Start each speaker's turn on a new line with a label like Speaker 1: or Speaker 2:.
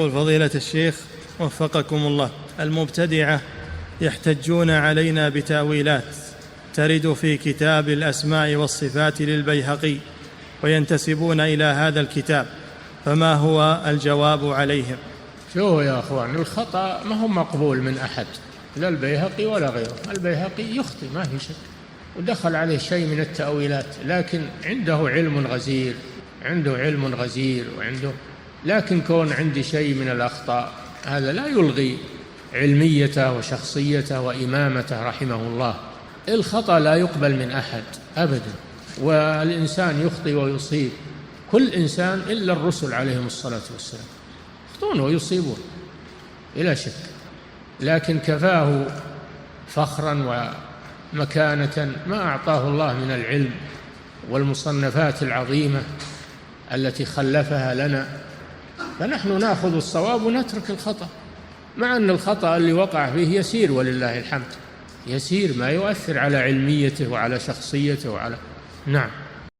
Speaker 1: يقول فضيلة الشيخ وفقكم الله، المبتدعة يحتجون علينا بتأويلات ترد في كتاب الأسماء والصفات للبيهقي وينتسبون إلى هذا الكتاب، فما هو الجواب عليهم؟
Speaker 2: شو يا أخوان، الخطأ ما هو مقبول من أحد، لا البيهقي ولا غيره. البيهقي يخطئ ما في شك، ودخل عليه شيء من التأويلات، لكن عنده علم غزير وعنده، لكن كون عندي شيء من الأخطاء هذا لا يلغي علميته وشخصيته وإمامته رحمه الله. الخطأ لا يقبل من أحد أبدا، والإنسان يخطئ ويصيب، كل إنسان إلا الرسل عليهم الصلاة والسلام يخطئون ويصيبون بلا شك، لكن كفاه فخرا ومكانة ما أعطاه الله من العلم والمصنفات العظيمة التي خلفها لنا، فنحن نأخذ الصواب ونترك الخطأ، مع أن الخطأ اللي وقع فيه يسير ولله الحمد، يسير ما يؤثر على علميته وعلى شخصيته نعم.